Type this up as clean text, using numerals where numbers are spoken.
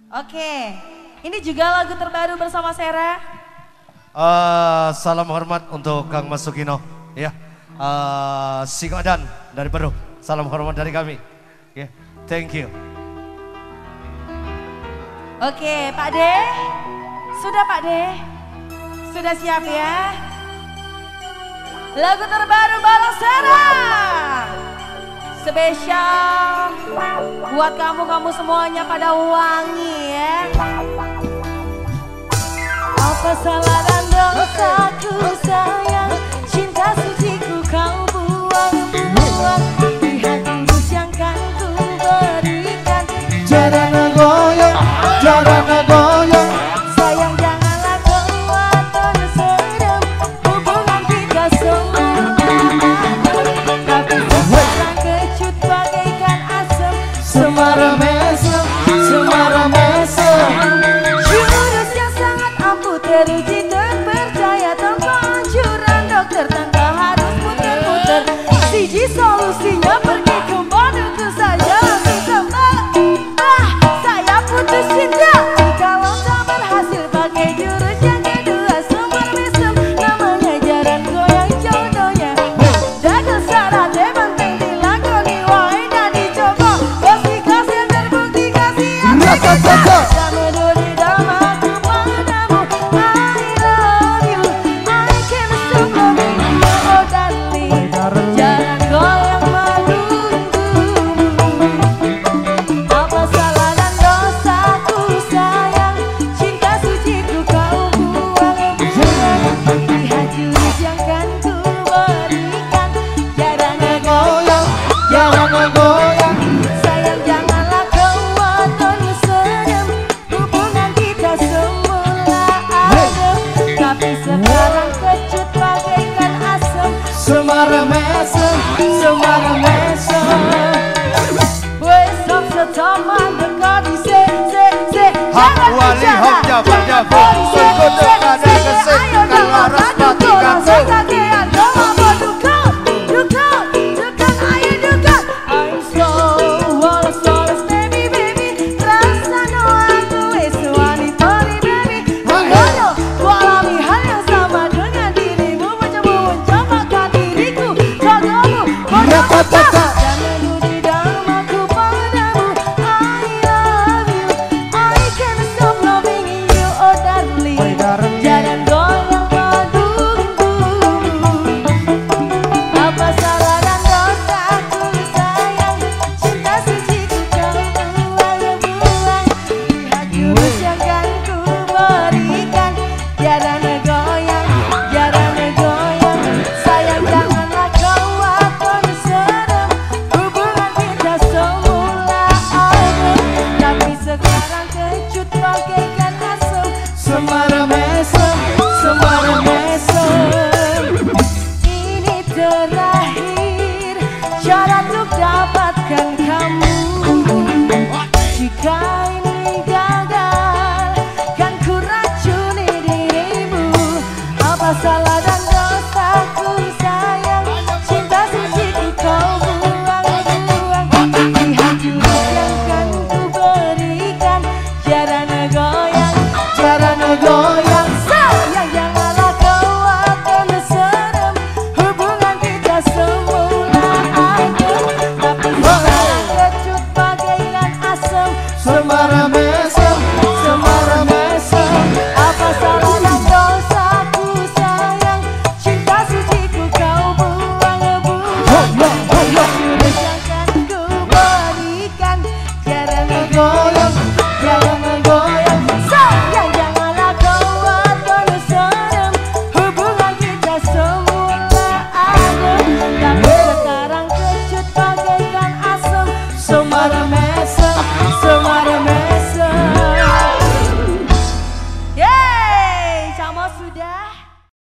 Oke, ini juga lagu terbaru bersama Sera. Salam hormat untuk Kang Mas Sukino, ya. Singodan dari Peru. Salam hormat dari kami. Ya, thank you. Oke, Pak De. Sudah Pak De? Sudah siap ya? Lagu terbaru Balang Sera. Spesial buat kamu semuanya pada wangi ya. Apa salah dan dosaku sayang, cinta suciku kau buang-buang. Lihat tulus yang kan ku berikan. Jarana goyang, jarana goyang. Sayang janganlah kau waton serem, hubungan kita semua tapi sekarang kecut bagaikan asam. Semara mesem, semara mesem. Jurus yang sangat ampuh teruji terpercaya, tanpa anjuran dokter, tanpa harus puter-puter. Siji solusinya pergi ke Bandungku saja langsung kembali. Saya putus cinta kalau tak berhasil pakai jurus yang kedua. Semar mesem namanya jaran goyang jodohnya. Dagang syaratnya penting dilakoni wae dan dicoba. Kasih kasih terbukti kasih Raka-raka. Sekarang kecut bagaikan asam. Semara mesem, semara mesem. Besok setaman dekat di Hak wali hak jabar jabar. Ikut dekat kesek kang laras matikan se. Semara mesem, semara mesem. Ini terakhir cara untuk dapatkan kamu. Jika ini gagal, kan ku racuni dirimu. Apa salah dan dosaku sayang, cinta suciku kau buang-buang. Lihat jurus yang kan ku berikan, jarana goyang, Jarana goyang. sayang janganlah kau akan serem, hubungan kita semula adem, tapi sekarang kecut bagaikan asam. Semara mesem, semara mesem. Apa salah dan dosaku sayang, cinta suciku kau buang-buang. Jurus yang kan ku berikan, jarana goyang, Jarana goyang. sayang janganlah kau akan serem, hubungan kita semula adem, tapi sekarang kecut bagaikan asam. Semara